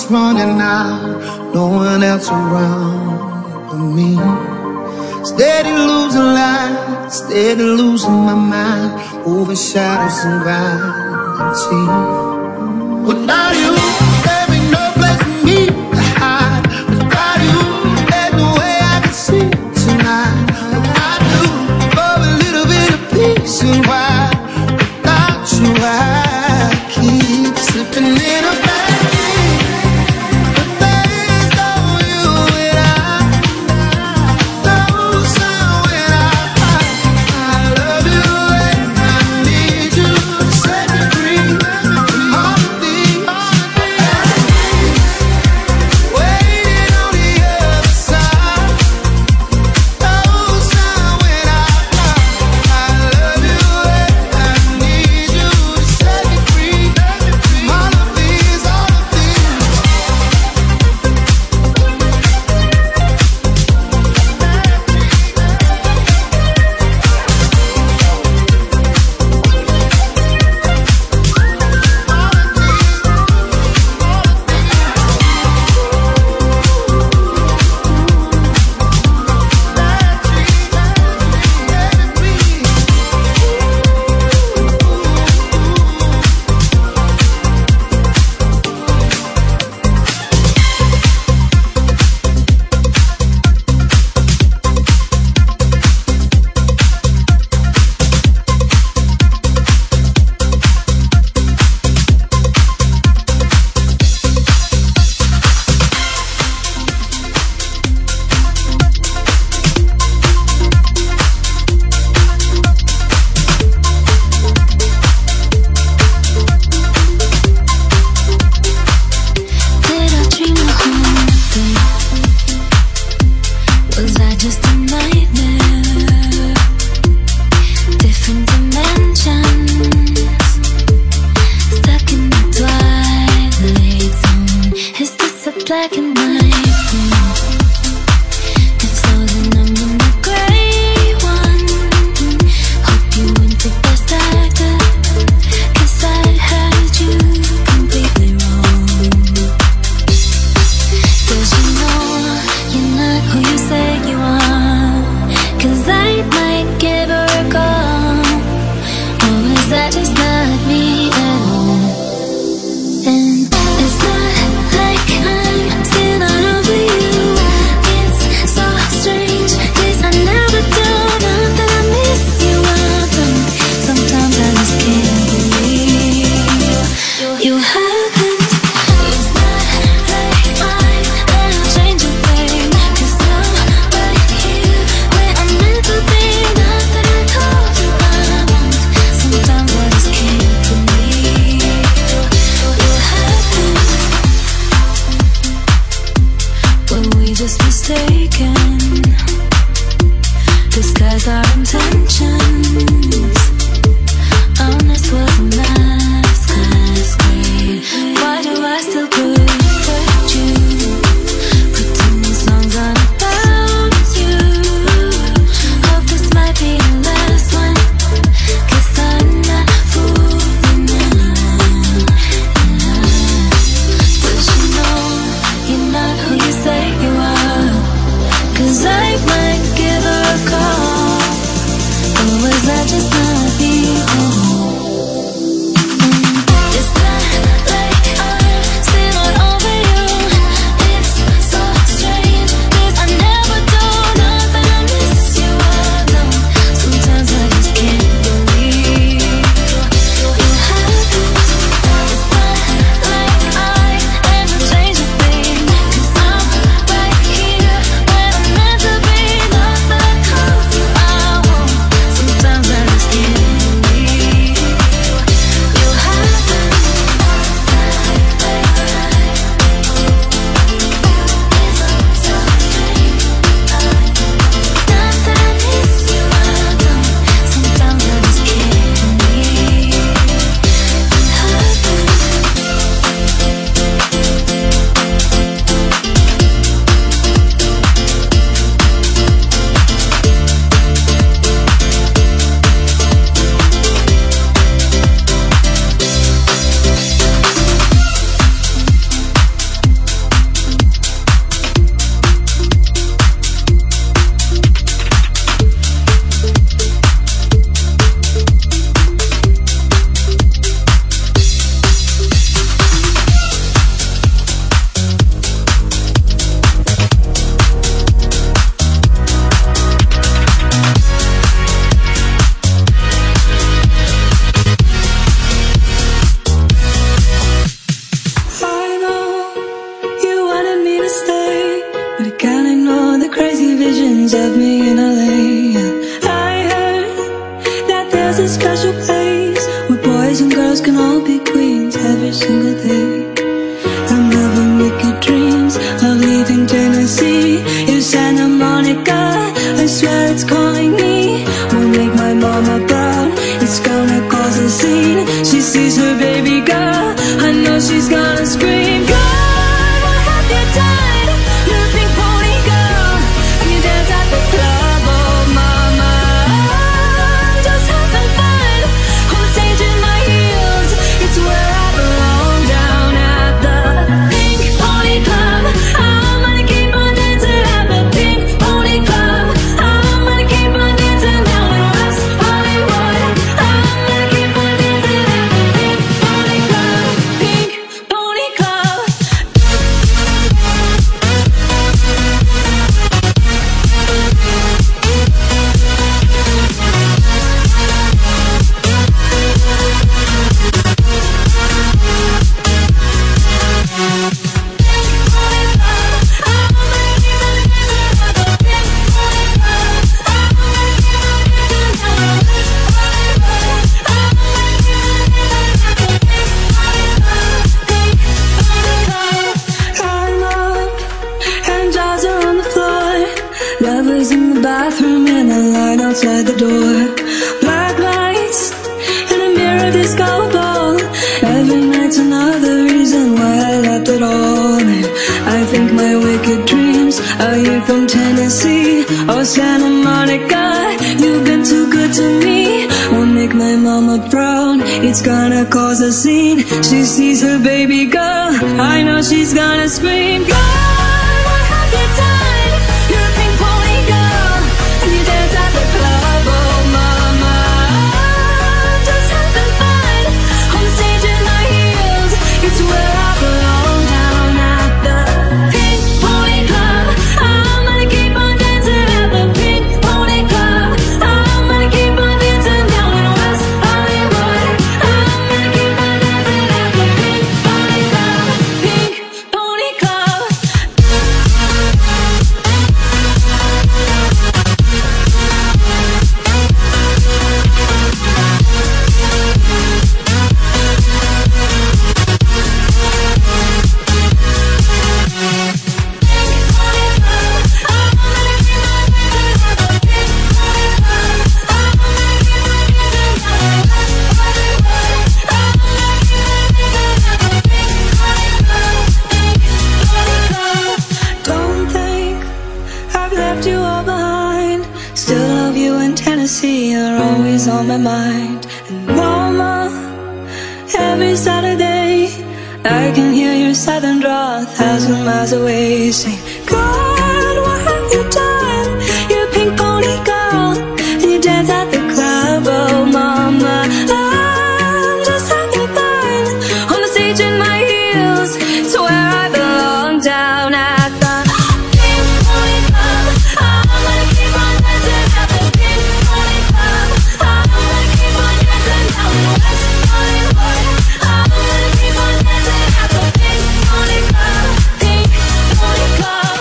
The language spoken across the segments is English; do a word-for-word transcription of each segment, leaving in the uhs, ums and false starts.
running out, no one else around but me. Steady losing light, steady losing my mind, over shadows and gravity. Without you, there ain't no place for me to hide. Without you, there's no way I can see tonight. I do for a little bit of peace and quiet. Without you, I keep slipping in a bad dream. But there is no you and I. No sound when I cry. I love you and I need you to set me free. All of these waiting on the other side. No sound when I cry. I love you and I need you to set me free. All of these, all of these. Did I dream the whole thing? Was I just a nightmare? Different dimensions, stuck in the twilight zone. Is this a black and white thing? If so, then I'm in the gray one. Hope you weren't the best actor, 'cause I had you completely wrong. Cause you know you're not who you say you are. Cause I might give her a call. Or is that just not me at all? And it's not like I'm still not over you. It's so strange, 'cause I never do. Not that I miss you, I don't. Sometimes I just can't believe you haven't. It's not like I'm gonna change a thing. 'Cause I'm right here where I'm meant to be. Not that I told you I won't. Sometimes I just can't believe you haven't. Were we just mistaken? Disguise our intentions. Honest was a masquerade. Why do I still protect you? Putting these songs on about you. Hope this might be the last one. 'Cause I'm not fooling anyone. Does you know you're not who you say you are? 'Cause I might give her a call. Or was that just not me? sees her baby girl, I know she's gonna scream, God, what have you done? You're a pink pony girl, and you dance at the club. Oh mama, I'm just having fun on the stage in my heels. It's where I belong, down at the Pink Pony Club. I'm gonna keep on dancing at the Pink Pony Club. I'm gonna keep on dancing down in West Hollywood. I'm gonna keep on dancing at the Pink Pony Club. Pink Pony Club. Lovers in the bathroom and a line outside the door. Black lights in a mirror disco ball. Every night's another reason why I left it all. And I think my wicked dreams are you from Tennessee or Santa Monica. You've been too good to me. Won't make my mama proud. It's gonna cause a scene. She sees her baby girl. I know she's gonna scream, God, what have you done? You're a pink pony girl, and you dance at the club. Oh mama, I'm just having fun on the stage in my heels. It's where I belong, down at the Pink Pony Club. I'm gonna keep on dancing at the Pink Pony Club. I'm gonna keep on dancing down in West Hollywood. I'm gonna keep on dancing at the Pink Pony Club. Pink Pony Club. Don't think I've left you all behind. Still love you in Tennessee, you're always on my mind. And mama, every Saturday I can hear your southern drawl a thousand miles away. Saying, God, what have you done? You're a pink pony girl, and you dance at the club. Oh mama, I'm just having fun on the stage in my heels. It's where I belong, down at the Pink Pony Club. I'm gonna keep on dancing at the Pink Pony Club. I'm gonna keep on dancing down in West Hollywood. I'm gonna keep on dancing at the Pink Pony Club. Pink Pony Club.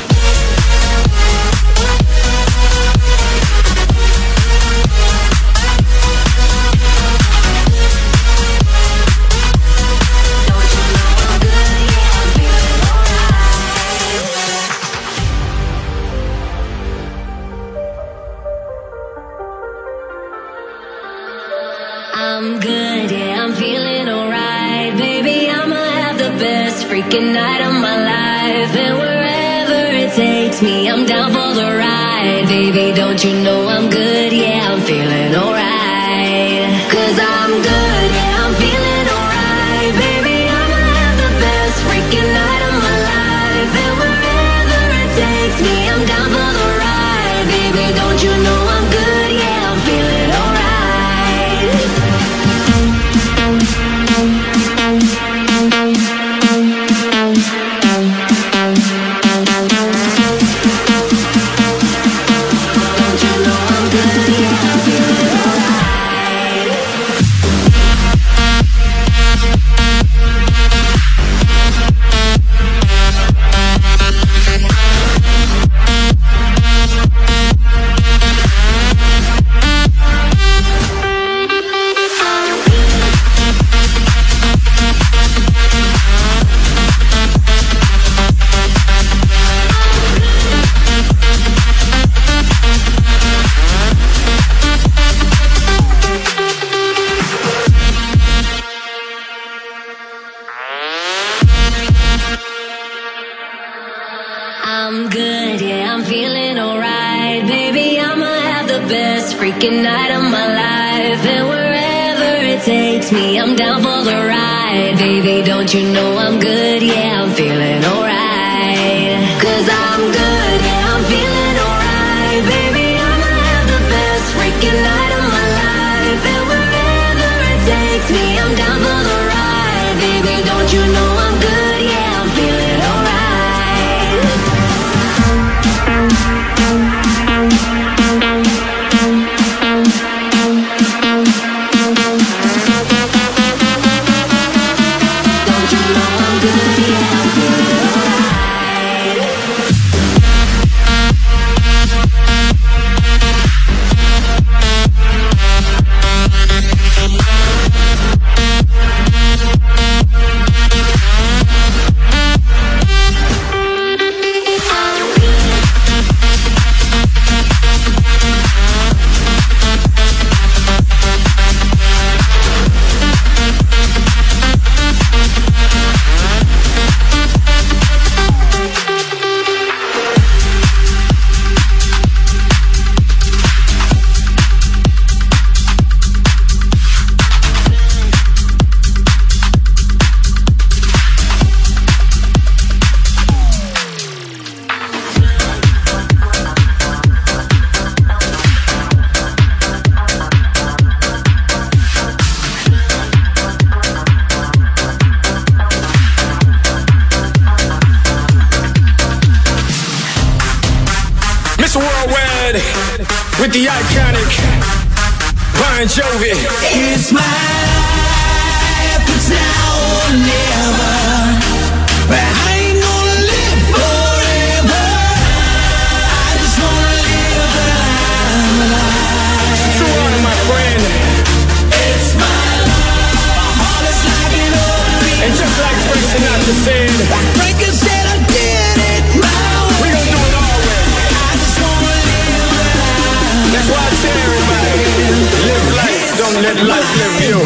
I'm good, yeah, I'm feeling alright. Baby, I'ma have the best freaking night of my life. And wherever it takes me, I'm down for the ride. Baby, don't you know I'm good, yeah, I'm feeling alright. Cause I'm good, yeah, I'm feeling alright. Baby, I'ma have the best freaking night of my life. And wherever it takes me, I'm down for the ride. Baby, don't you know I'm good, yeah, I'm feeling alright. Don't you know I'm good? best freaking night of my life. And wherever it takes me, I'm down for the ride. Baby, don't you know I'm good? Yeah, I'm feeling alright. Cause I'm good, yeah, I'm feeling alright. Baby, I'ma have the best freaking night of my life. And wherever it takes me, I'm down for the ride. Baby, don't you know I'm good? Yeah, I'm feeling alright. With the iconic Bon Jovi. It's my life, it's now or never. But I ain't gonna live forever. I just wanna live the life alive. True honor, my friend. It's my life, my heart is like an open. And just like Frank Sinatra said, Frank said I did it my way. We gon' do it all way. I just wanna live the life. That's why I tell everybody, live life, don't let life live you.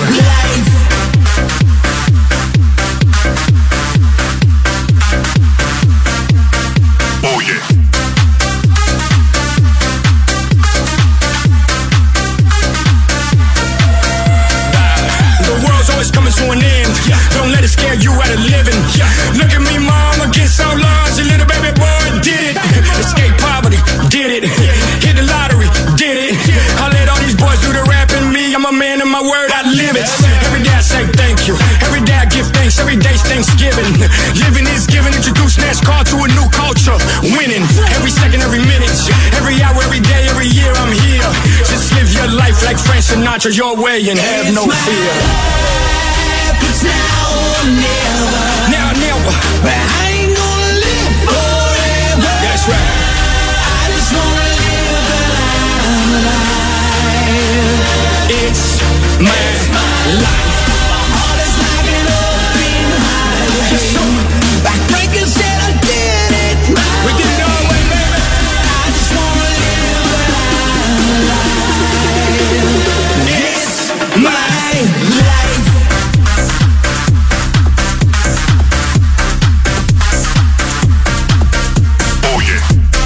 Oh yeah. The world's always coming to an end. Don't let it scare you out of living. Look at me, mama, get so large, a little baby boy did it. Escape poverty, did it. Hit the lottery, did it. I let all these boys do the rapping. Me, I'm a man of my word, I live it. Every day I say thank you. Every day I give thanks. Every day's Thanksgiving. Living is giving. Introduce NASCAR to a new culture. Winning every second, every minute, every hour, every day, every year. I'm here. Just live your life like Frank Sinatra, your way, and have no fear. It's now or never. Now, never. But I ain't gonna live forever. That's right. I just wanna live the life alive. It's my, it's my life. My heart is like an open highway. So, like Frankie said, I did it my we did it all way, baby. I just wanna live the life alive. It's my life. Oh yeah.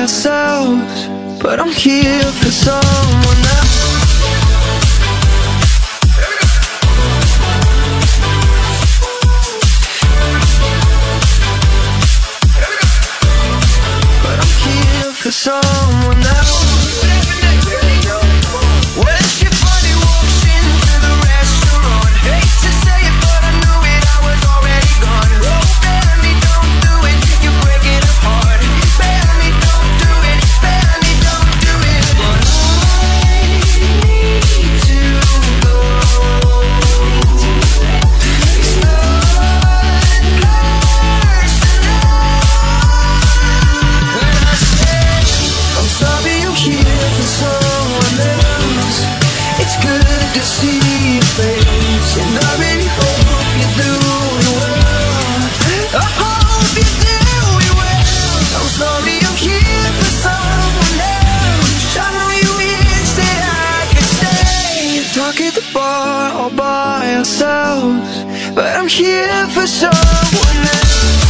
ourselves, but I'm here for someone else. But I'm here for someone else. When she finally walks into the restaurant, hate to say it, but I knew it, I was already gone. Oh, baby, don't do it, you're breaking it apart. Baby, don't do it, baby, don't do it. But I need to go. It's not personal. When I say I'm sorry, I'm here for someone else. It's good to see your face, and I really hope you're doing well. I hope you're doing well. I'm sorry, I'm here for someone else. I know you wish that I could stay, talk at the bar all by ourselves, but I'm here for someone else.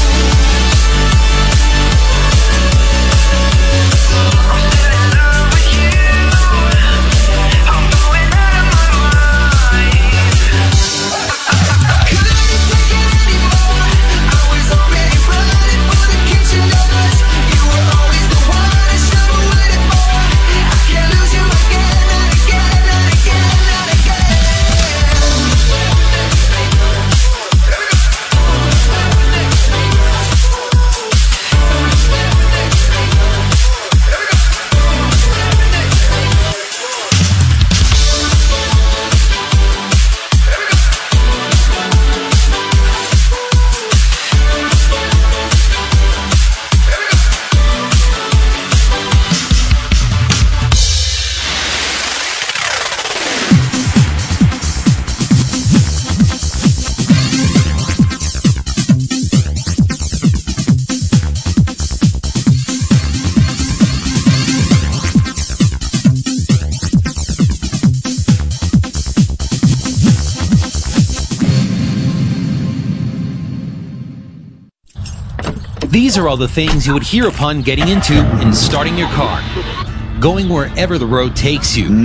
These are all the things you would hear upon getting into and starting your car, going wherever the road takes you.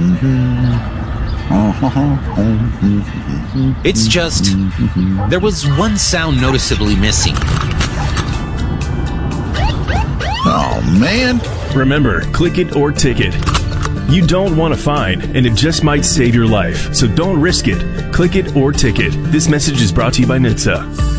It's just, there was one sound noticeably missing. Oh, man. Remember, click it or ticket. You don't want a fine, and it just might save your life. So don't risk it. Click it or ticket. This message is brought to you by N H T S A.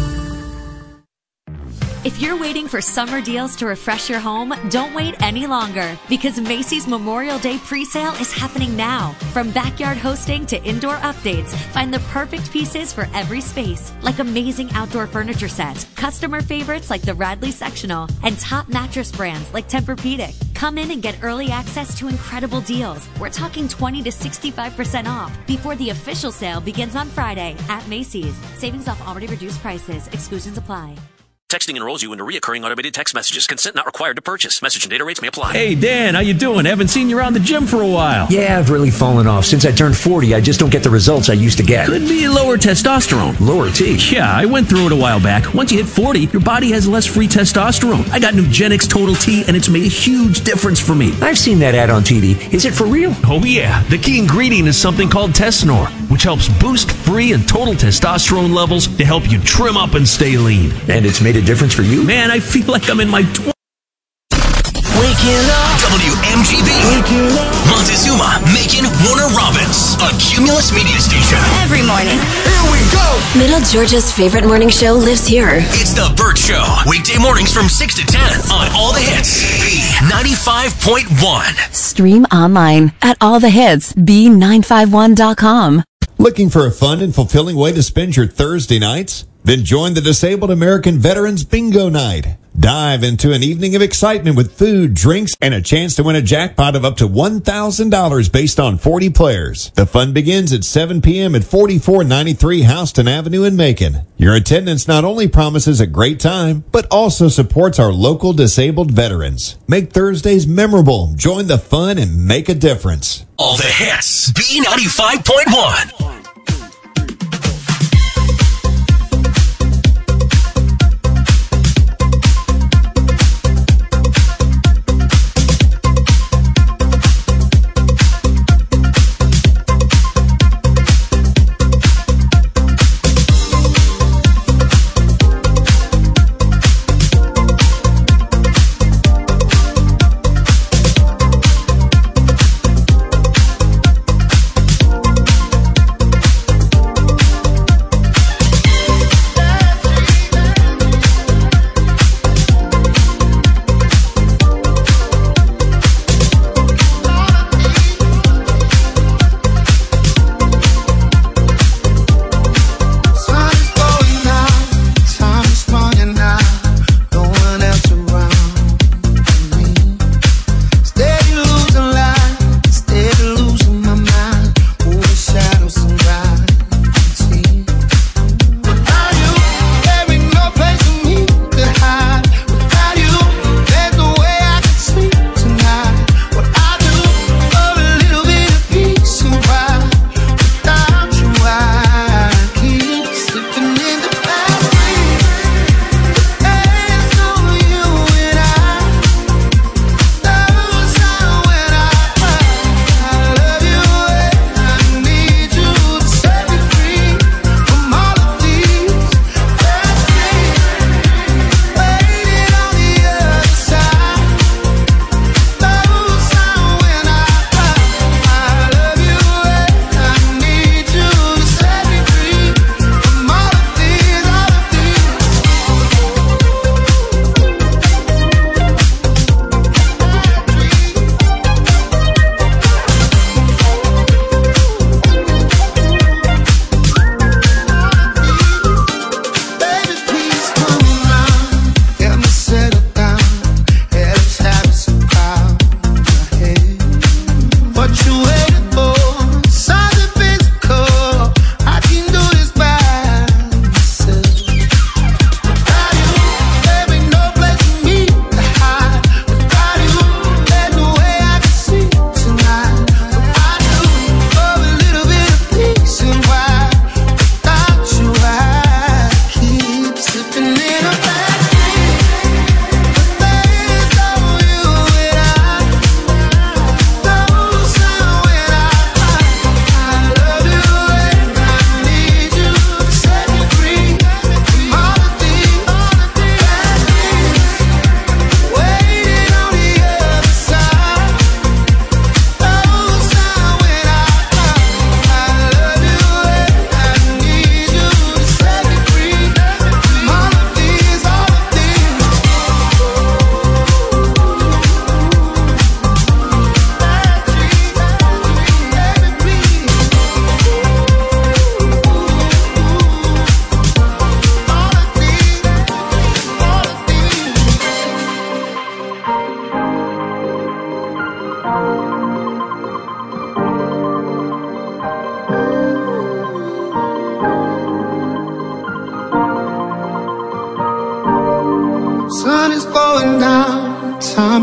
If you're waiting for summer deals to refresh your home, don't wait any longer, because Macy's Memorial Day pre-sale is happening now. From backyard hosting to indoor updates, find the perfect pieces for every space, like amazing outdoor furniture sets, customer favorites like the Radley Sectional, and top mattress brands like Tempur-Pedic. Come in and get early access to incredible deals. We're talking twenty to sixty-five percent off before the official sale begins on Friday at Macy's. Savings off already reduced prices. Exclusions apply. Texting enrolls you into reoccurring automated text messages. Consent not required to purchase. Message and data rates may apply. Hey, Dan, how you doing? Haven't seen you around the gym for a while. Yeah, I've really fallen off. Since I turned forty, I just don't get the results I used to get. Could be lower testosterone. Lower T? Yeah, I went through it a while back. Once you hit forty, your body has less free testosterone. I got Nugenix Total T, and it's made a huge difference for me. I've seen that ad on T V. Is it for real? Oh, yeah. The key ingredient is something called Tesnor, which helps boost free and total testosterone levels to help you trim up and stay lean. And it's made a difference for you? Man, I feel like I'm in my twenties. Waking up. W M G B. Waking up. Montezuma, Macon, Warner Robins. A Cumulus media station. Every morning. Here we go. Middle Georgia's favorite morning show lives here. It's The Burt Show. Weekday mornings from six to ten on All the Hits. B ninety-five point one. Stream online at all the hits b nine five one dot com. Looking for a fun and fulfilling way to spend your Thursday nights? Then join the Disabled American Veterans Bingo Night. Dive into an evening of excitement with food, drinks, and a chance to win a jackpot of up to one thousand dollars based on forty players. The fun begins at seven p.m. at forty-four ninety-three Houston Avenue in Macon. Your attendance not only promises a great time, but also supports our local disabled veterans. Make Thursdays memorable, join the fun, and make a difference. All the Hits. B ninety-five point one.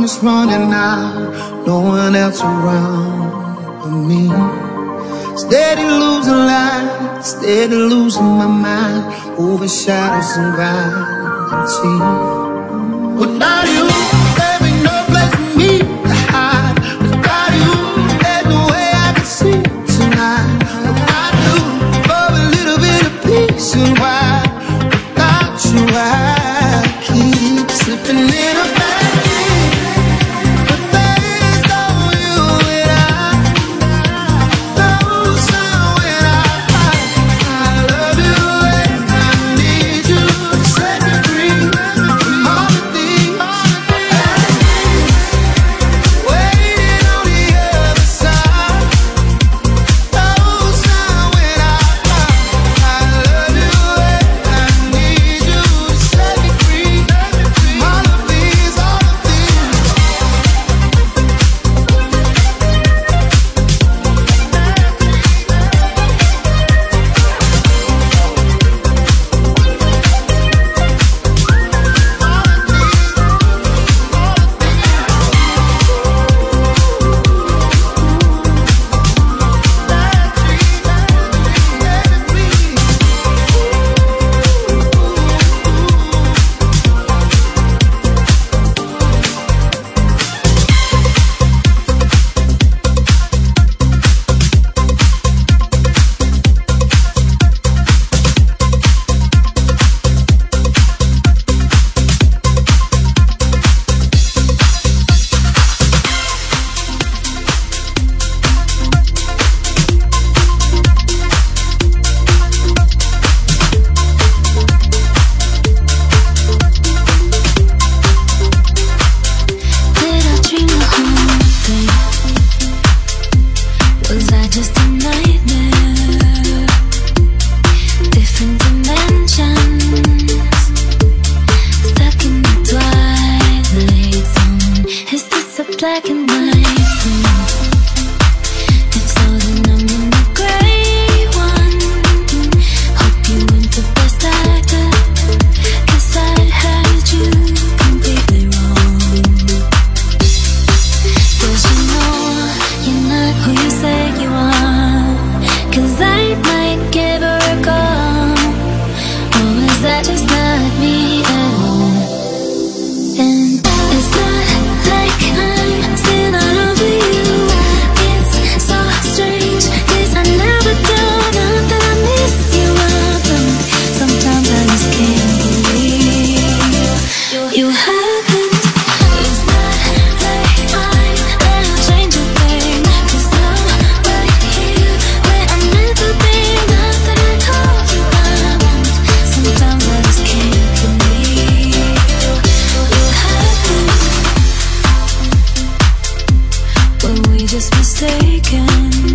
is running out, no one else around but me. Steady losing light, steady losing my mind, over shadows and gravity. Without you, there ain't no place for me to hide. Without you, there's no way I can see tonight. Without you, for a little bit of peace and why. Without you, I keep slipping in a bad dream. But there's no you and I. No sound when I I love you and I need you to set me free from all the things waiting on the other side. No sound when I I love you and I need you to set me free from all of these, all of these. Did I dream the whole thing? Was I just a nightmare? Different dimensions, stuck in the twilight zone. Is this a black and white thing? If so, then I'm in the gray one. Hope you went the best I could, 'cause I had you completely wrong. Does you know you're not who you say you are? 'Cause I might give her a call. Or is that just not me at all? And it's not like I'm still not over you. It's so strange, 'cause I never do. Not that I miss you, but sometimes I just can't believe you happened. It's not like I'm gonna change a thing, 'cause I'm right here where I never been. Not that I told you I won't. Sometimes I just can't believe you happened. Were we just mistaken?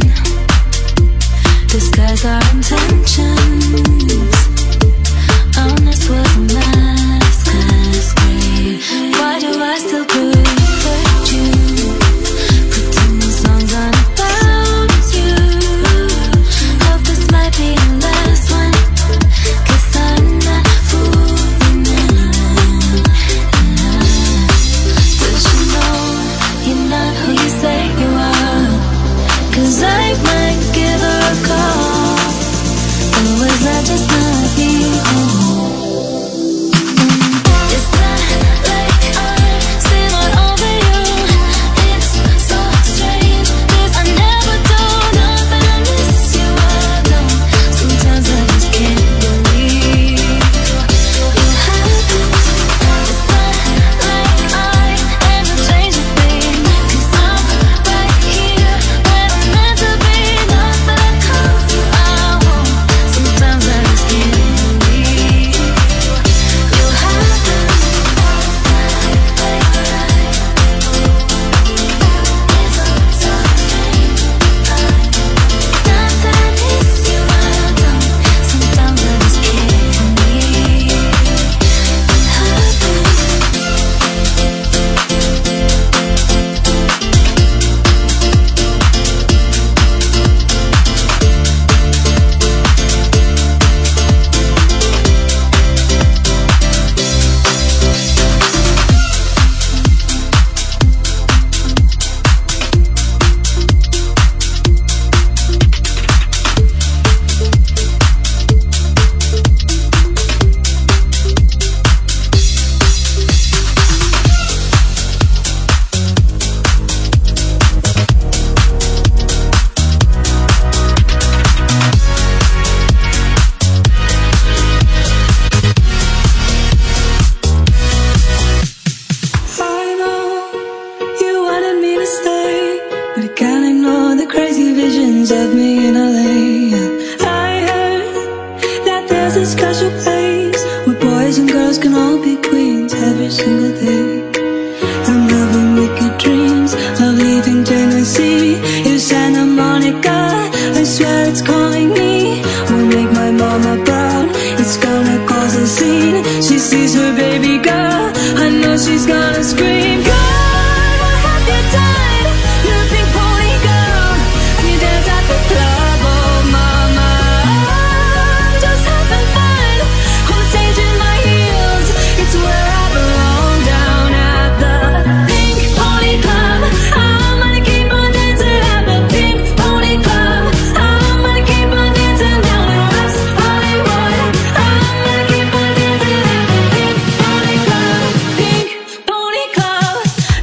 Disguise our intentions. Honest was a masquerade. Why do I still protect you? Pretend the song's on about you. Hope this might be the last one, 'cause I'm not fooling anyone. Does you know you're not who you say you are? wanted me to stay, but I can't ignore the crazy visions of me in L A. I heard that there's a special place where boys and girls can all be queens every single day. I'm having wicked dreams of leaving Tennessee. It's Santa Monica, I swear it's calling me. Will make my mama proud, it's gonna cause a scene. She sees her baby girl, I know she's gonna scream. God, what have you done? You're a pink pony girl, and you dance at the club. Oh mama, I'm just having fun on stage in my heels. It's where I belong, down at the Pink Pony Club. I'm gonna keep on dancing at the Pink Pony Club. I'm gonna keep on dancing down in West Hollywood. I'm gonna keep on dancing at the Pink Pony Club. Pink Pony Club.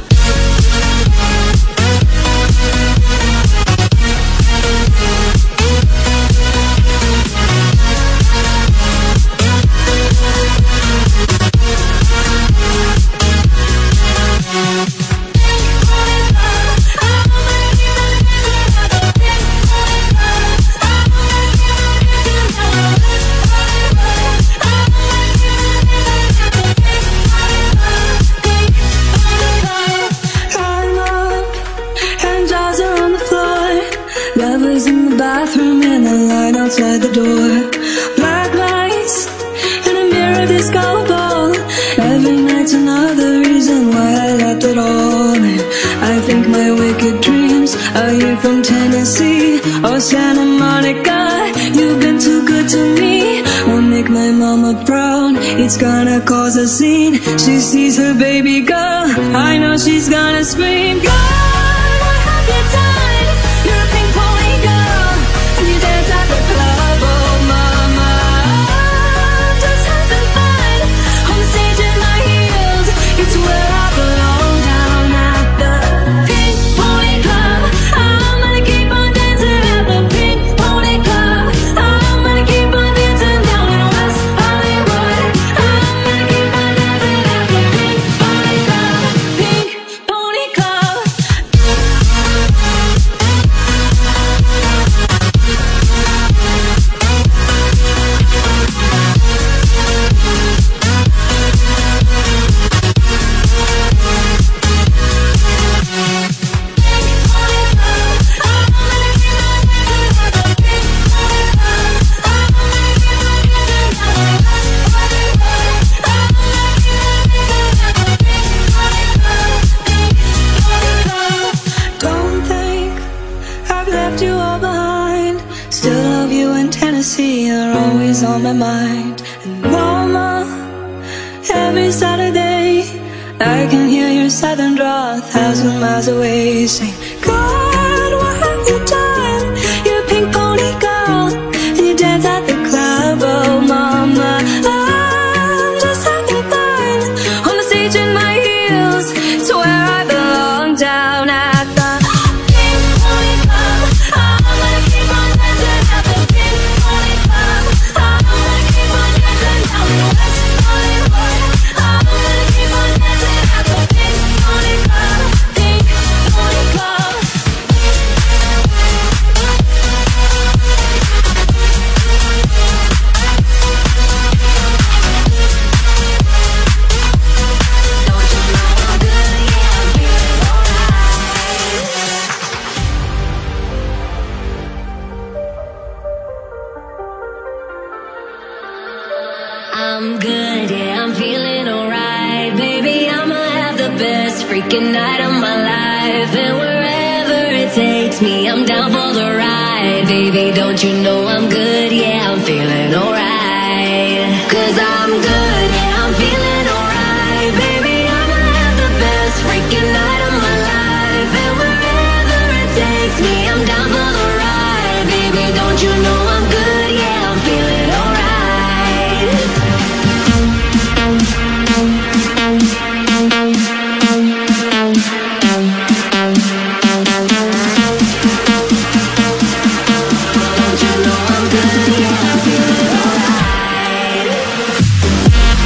I'm up and jaws are on the floor. Lovers in the bathroom and the line outside the door. Black lights and a mirror disco ball. Every night's another reason why I left it all. And I think my wicked dreams are you from Tennessee or Santa Monica. You've been too good to me. Won't make my mama proud, it's gonna cause a scene. She sees her baby girl, I know she's gonna scream. God, what have you done? You're a pink pony girl, and you dance at the club. Oh mama, I'm just having fun on stage in my heels. It's where I belong, down at the Pink Pony Club. I'm gonna keep on dancing at the Pink Pony Club. I'm gonna keep on dancing down in West Hollywood. I'm gonna keep on dancing at the Pink Pony Club. Pink Pony Club. Don't think I've left you all behind. Still love you in Tennessee, you're always on my mind. And mama, every Saturday I can hear your southern drawl a thousand miles away, saying, God, what have you done? You're a pink pony girl, and you dance at the club. Oh mama, I'm just having fun on the stage in my heels. It's where I belong, down at the Pink Pony Club. I'm gonna keep on dancing at the Pink Pony Club. I'm gonna keep on dancing down in West Hollywood. I'm gonna keep on dancing at the Pink Pony Club. Pink Pony Club. I'm good, yeah, I'm feeling alright. Baby, I'ma have the best freaking night of my life. And wherever it takes me, I'm down for the ride. Baby, don't you know I'm good, yeah, I'm feeling alright. Cause I'm good, yeah, I'm feeling alright. Baby, I'ma have the best freaking night of my life. And wherever it takes me, I'm down for the ride. Baby, don't you know I'm good, yeah, I'm feeling alright. Don't you know I'm good, yeah, I'm feeling alright.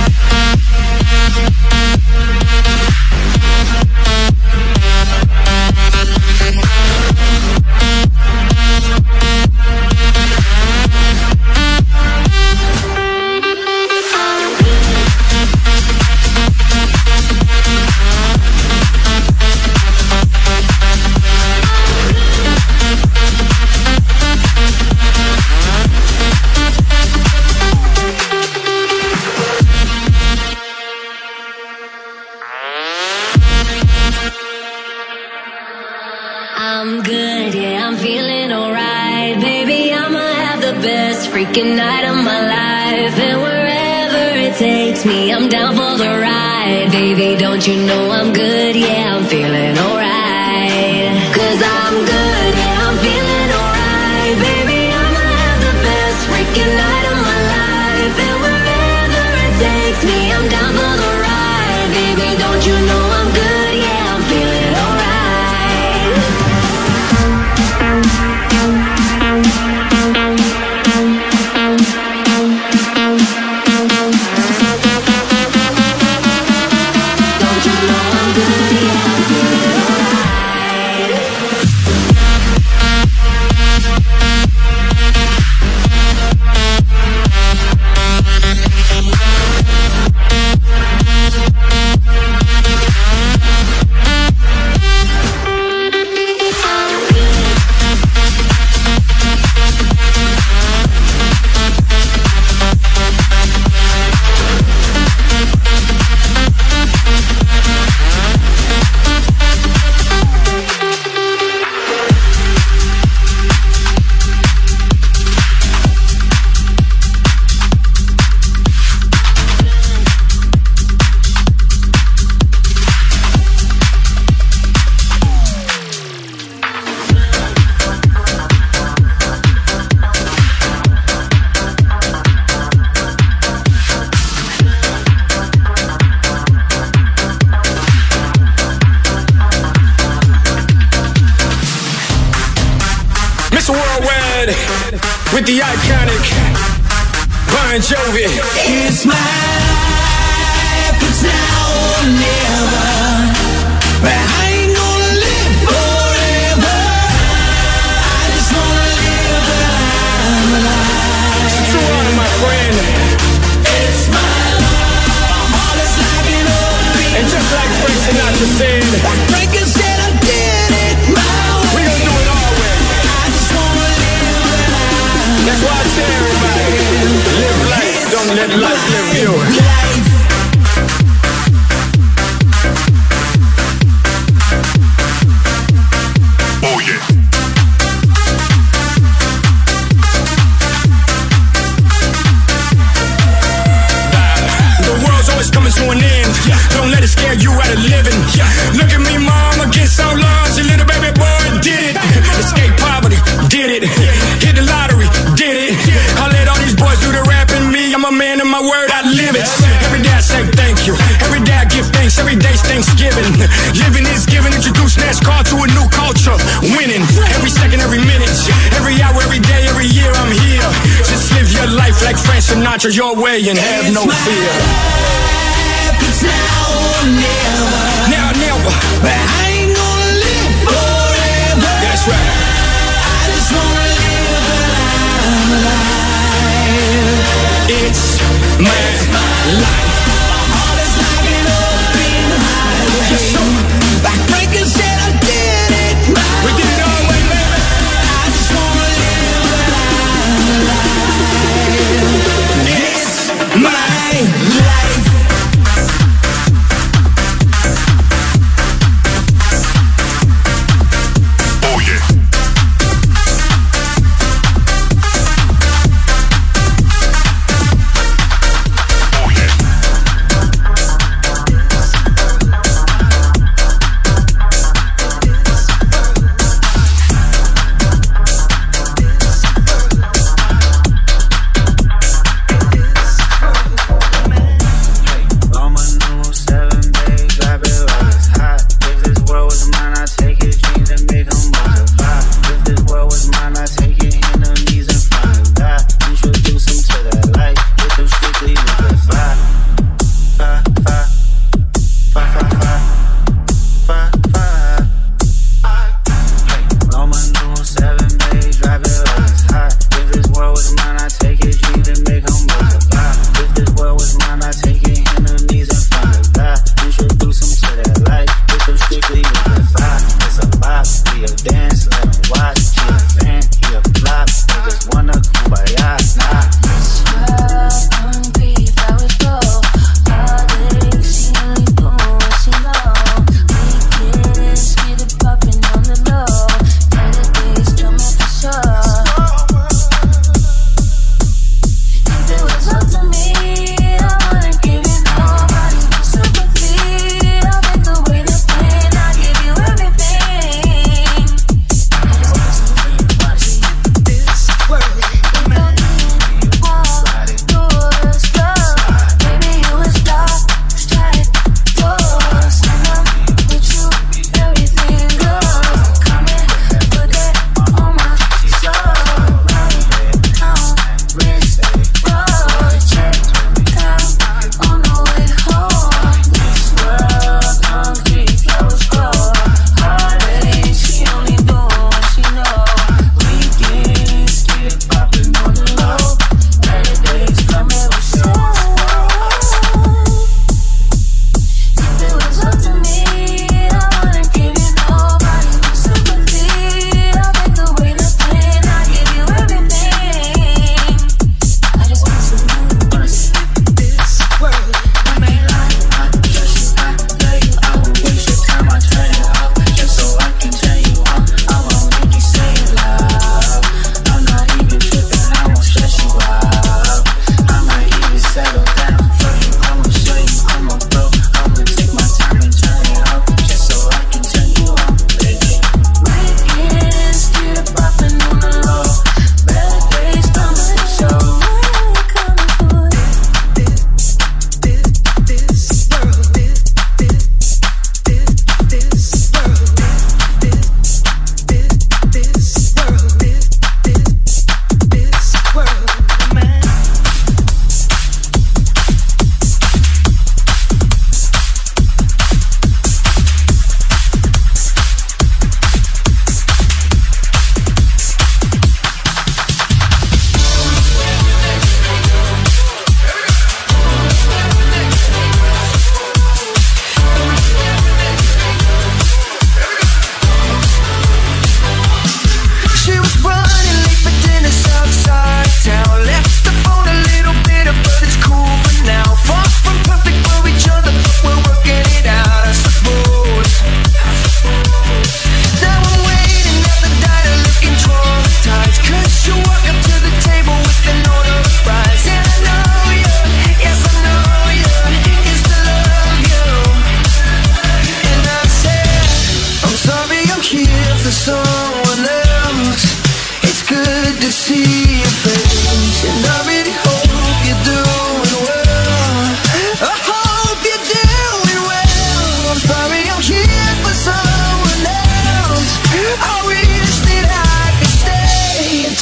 I'm good, yeah, I'm feeling alright. Baby, I'ma have the best freaking night of my life. And wherever it takes me, I'm down for the ride. Baby, don't you know I'm good, yeah, I'm feeling alright. Cause I'm good, yeah, I'm feeling alright. Baby, I'ma have the best freaking night of my life. And wherever it takes me, I'm down for the ride. Baby, don't you know I'm good, yeah, I'm feeling alright. With the iconic Bon Jovi. It's my life, it's now or never. But I ain't gonna live forever. I just wanna live the life alive. Too hard, my friend. It's my life, my heart is like an open. And just like Frank Sinatra said, like Frank said, I did it my way. We gonna do it our way. I just wanna live the life. That's why I tell everybody, live life, don't let life live you. Life. Oh yeah. The world's always coming to an end. Don't let it scare you out of living. Look at me, mom, I get so lost. Your little baby boy did it. Escape poverty, did it. Hit the lottery, did it. I let all these boys do the rapping. Me, I'm a man of my word, I live it. Every day I say thank you. Every day I give thanks. Every day's Thanksgiving. Living is giving. Introduce NASCAR to a new culture. Winning every second, every minute, every hour, every day, every year. I'm here. Just live your life like Frank Sinatra, your way, and have no fear. It's now or never. Now, never. But I ain't gonna live forever. That's right. I just wanna live the life alive. It's my, it's my life. My heart is like an open highway. Yes, sir. Like Frank said, I did it my We did it our way, baby. I just wanna live the life alive. It's my life.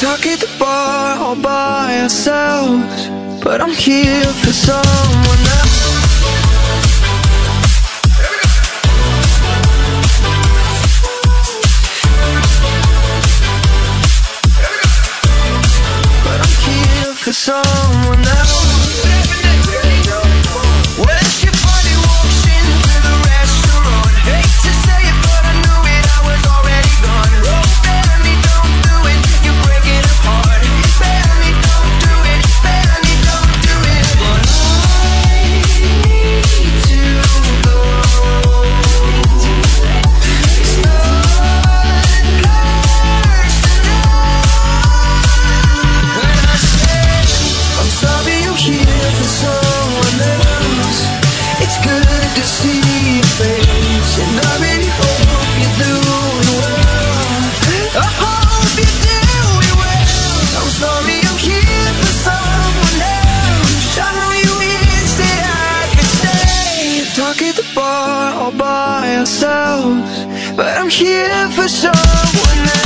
talk at the bar all by ourselves, but I'm here for someone else. But I'm here for someone else. When she finally walks into the restaurant, hate to say it, but I knew it, I was already gone. Oh, Bellamy, don't do it, you're breaking apart. Bellamy, don't do it, Bellamy, don't do it. But I need to go. It's not personal. When I say I'm sorry, I'm here for someone else. It's good to see your face, and I really hope you're doing well. I hope you're doing well. I'm sorry, I'm here for someone else. I know you wish that I could stay, talk at the bar all by ourselves, but I'm here for someone else.